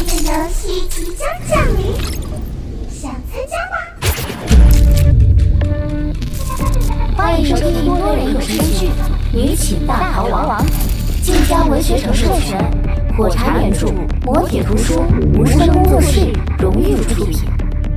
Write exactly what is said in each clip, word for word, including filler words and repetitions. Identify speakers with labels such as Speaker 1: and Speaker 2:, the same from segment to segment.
Speaker 1: 的游戏即将降临，想参加吗？
Speaker 2: 欢迎收听多人有声剧《女寝大逃亡》，晋江文学城授权，火柴原著，磨铁图书，无声工作室荣誉出品。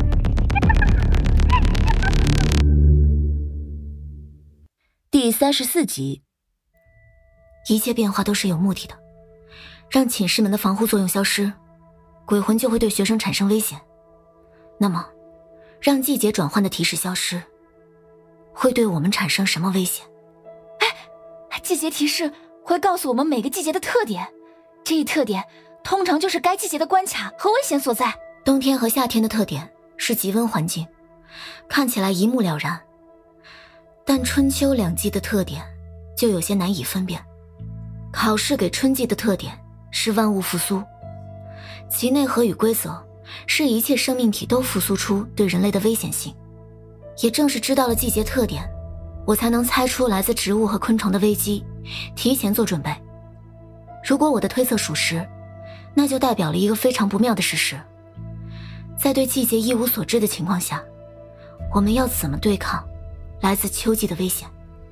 Speaker 2: 第三十四集。一切变化都是有目的的，让寝室门的防护作用消失，鬼魂就会对学生产生危险。那么，让季节转换的提示消失，会对我们产生什么危险？
Speaker 3: 哎，季节提示会告诉我们每个季节的特点，这一特点通常就是该季节的关卡和危险所在。
Speaker 2: 冬天和夏天的特点是极温环境，看起来一目了然，但春秋两季的特点就有些难以分辨。考试给春季的特点是万物复苏，其内核与规则是一切生命体都复苏出对人类的危险性。也正是知道了季节特点，我才能猜出来自植物和昆虫的危机，提前做准备。如果我的推测属实，那就代表了一个非常不妙的事实。在对季节一无所知的情况下，我们要怎么对抗来自秋季的危险？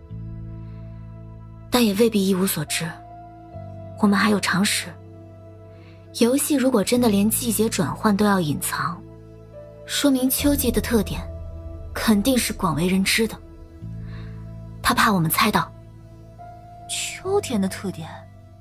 Speaker 2: 但也未必一无所知，我们还有常识。游戏如果真的连季节转换都要隐藏，说明秋季的特点肯定是广为人知的。他怕我们猜到。
Speaker 3: 秋天的特点，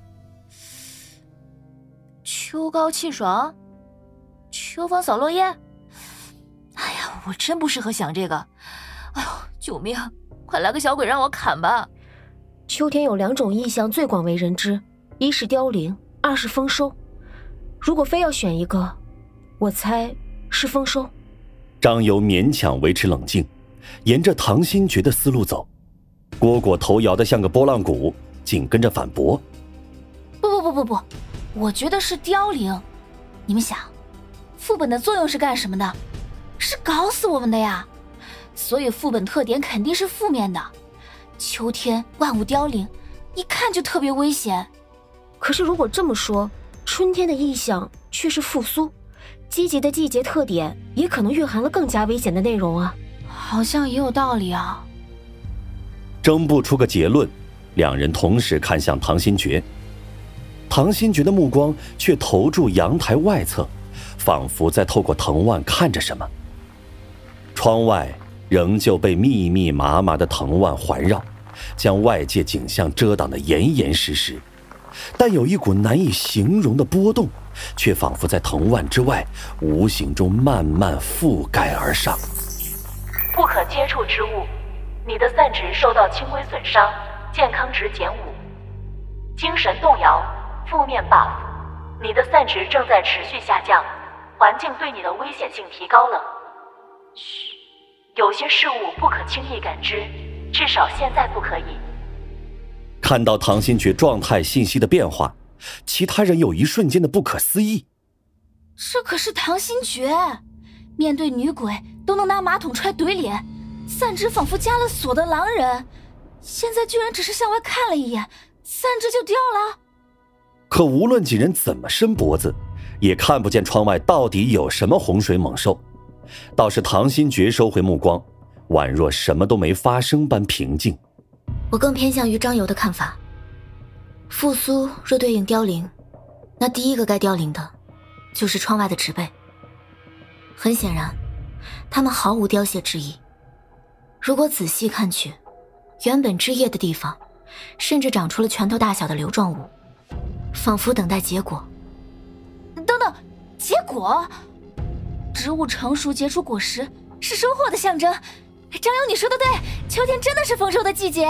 Speaker 3: 秋高气爽，秋风扫落叶。哎呀，我真不适合想这个。哎呦，救命，快来个小鬼让我砍吧。
Speaker 4: 秋天有两种意象最广为人知，一是凋零，二是丰收。如果非要选一个，我猜是丰收。
Speaker 5: 张游勉强维持冷静，沿着唐新觉的思路走。蝈蝈头摇得像个拨浪鼓，紧跟着反驳：
Speaker 3: 不不不不不，我觉得是凋零。你们想，副本的作用是干什么的？是搞死我们的呀。所以副本特点肯定是负面的。秋天万物凋零，一看就特别危险。
Speaker 4: 可是如果这么说，春天的意象却是复苏，季节的季节特点也可能蕴含了更加危险的内容啊。
Speaker 3: 好像也有道理啊。
Speaker 5: 争不出个结论，两人同时看向唐新觉。唐新觉的目光却投注阳台外侧，仿佛在透过藤蔓看着什么。窗外仍旧被密密麻麻的藤蔓环绕，将外界景象遮挡得严严实实，但有一股难以形容的波动，却仿佛在藤蔓之外无形中慢慢覆盖而上。
Speaker 6: 不可接触之物，你的散值受到轻微损伤，健康值减五。精神动摇，负面 buff， 你的散值正在持续下降，环境对你的危险性提高了。嘘，有些事物不可轻易感知，至少现在不可以。
Speaker 5: 看到唐新觉状态信息的变化，其他人有一瞬间的不可思议。
Speaker 3: 这可是唐新觉，面对女鬼都能拿马桶踹怼脸，散值仿佛加了锁的狼人，现在居然只是向外看了一眼，散值就掉了。
Speaker 5: 可无论几人怎么伸脖子，也看不见窗外到底有什么洪水猛兽。倒是唐新觉收回目光，宛若什么都没发生般平静。
Speaker 2: 我更偏向于张游的看法。复苏若对应凋零，那第一个该凋零的就是窗外的植被。很显然，它们毫无凋谢之意。如果仔细看去，原本枝叶的地方甚至长出了拳头大小的瘤状物，仿佛等待结果。
Speaker 3: 等等，结果？植物成熟结出果实是收获的象征。张友，你说的对，秋天真的是丰收的季节。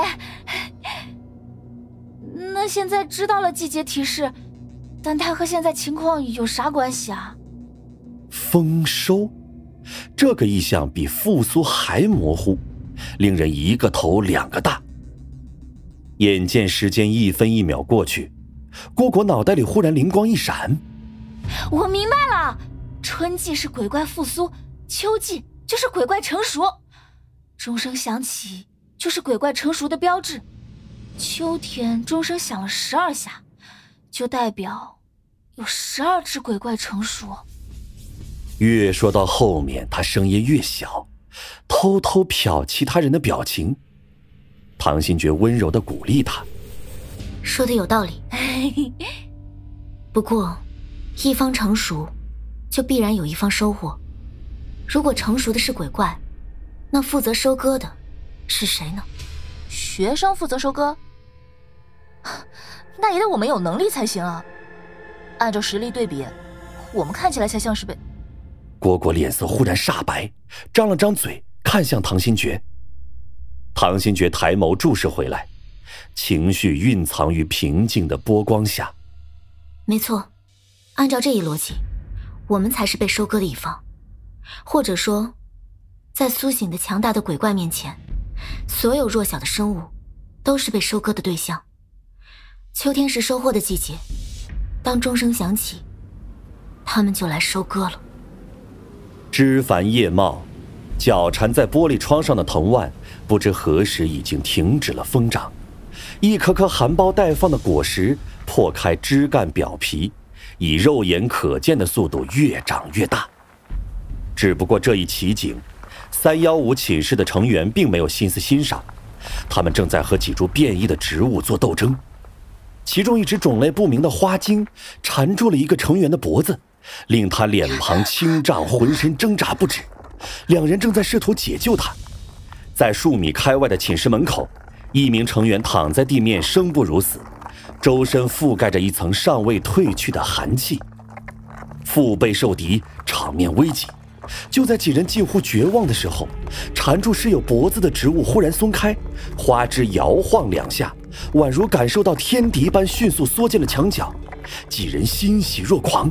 Speaker 3: 那现在知道了季节提示，但它和现在情况有啥关系啊？
Speaker 5: 丰收？这个意象比复苏还模糊，令人一个头两个大。眼见时间一分一秒过去，蝈蝈脑袋里忽然灵光一闪，
Speaker 3: 我明白了，春季是鬼怪复苏，秋季就是鬼怪成熟，钟声响起就是鬼怪成熟的标志。秋天钟声响了十二下，就代表有十二只鬼怪成熟。
Speaker 5: 越说到后面，他声音越小，偷偷瞟其他人的表情。唐新觉温柔地鼓励他：“
Speaker 2: 说的有道理。不过，一方成熟，就必然有一方收获。如果成熟的是鬼怪，那负责收割的是谁呢？
Speaker 3: 学生负责收割？那也得我们有能力才行啊。按照实力对比，我们看起来才像是被……”
Speaker 5: 蝈蝈脸色忽然煞白，张了张嘴，看向唐新觉。唐新觉抬眸注视回来，情绪蕴藏于平静的波光下。
Speaker 2: 没错，按照这一逻辑，我们才是被收割的一方，或者说，在苏醒的强大的鬼怪面前，所有弱小的生物都是被收割的对象。秋天是收获的季节，当钟声响起，他们就来收割了。
Speaker 5: 枝繁叶茂，脚缠在玻璃窗上的藤蔓不知何时已经停止了疯长，一颗颗含苞待放的果实破开枝干表皮，以肉眼可见的速度越长越大。只不过这一奇景，三一五寝室的成员并没有心思欣赏，他们正在和几株变异的植物做斗争。其中一只种类不明的花茎缠住了一个成员的脖子，令他脸庞青胀，浑身挣扎不止。两人正在试图解救他。在数米开外的寝室门口，一名成员躺在地面生不如死，周身覆盖着一层尚未褪去的寒气。腹背受敌，场面危急。就在几人近乎绝望的时候，缠住室友脖子的植物忽然松开，花枝摇晃两下，宛如感受到天敌般迅速缩进了墙角。几人欣喜若狂。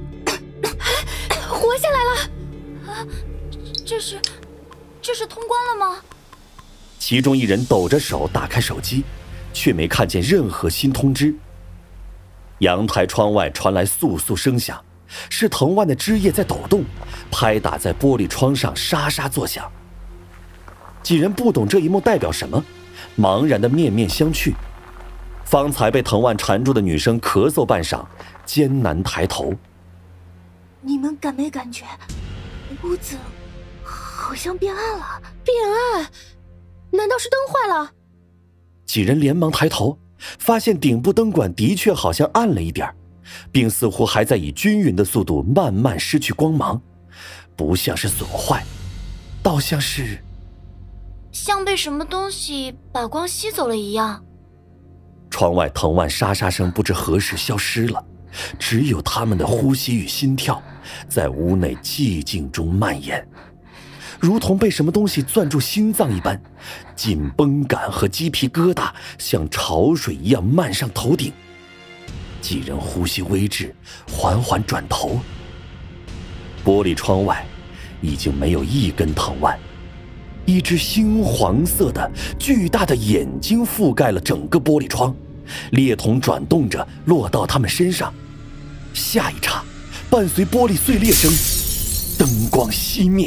Speaker 3: 活下来了！啊，这是这是通关了吗？
Speaker 5: 其中一人抖着手打开手机，却没看见任何新通知。阳台窗外传来簌簌声响，是藤蔓的枝叶在抖动，拍打在玻璃窗上沙沙作响。几人不懂这一幕代表什么，茫然的面面相觑。方才被藤蔓缠住的女生咳嗽半晌，艰难抬头。
Speaker 3: 你们感没感觉屋子好像变暗了？
Speaker 4: 变暗？难道是灯坏了？
Speaker 5: 几人连忙抬头，发现顶部灯管的确好像暗了一点，并似乎还在以均匀的速度慢慢失去光芒，不像是损坏，倒像是
Speaker 2: 像被什么东西把光吸走了一样。
Speaker 5: 窗外藤蔓沙沙声不知何时消失了，只有他们的呼吸与心跳在屋内寂静中蔓延，如同被什么东西攥住心脏一般，紧绷感和鸡皮疙瘩像潮水一样漫上头顶。几人呼吸微滞，缓缓转头。玻璃窗外已经没有一根藤蔓，一只猩黄色的巨大的眼睛覆盖了整个玻璃窗，裂筒转动着落到他们身上。下一刹，伴随玻璃碎裂声，灯光熄灭。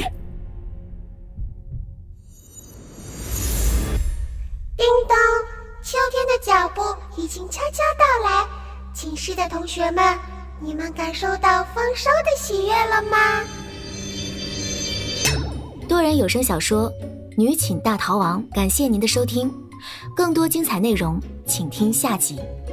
Speaker 1: 叮咚，秋天的脚步已经悄悄到来，寝室的同学们，你们感受到丰收的喜悦了吗？
Speaker 2: 多人有声小说《女寝大逃亡》，感谢您的收听，更多精彩内容请听下集。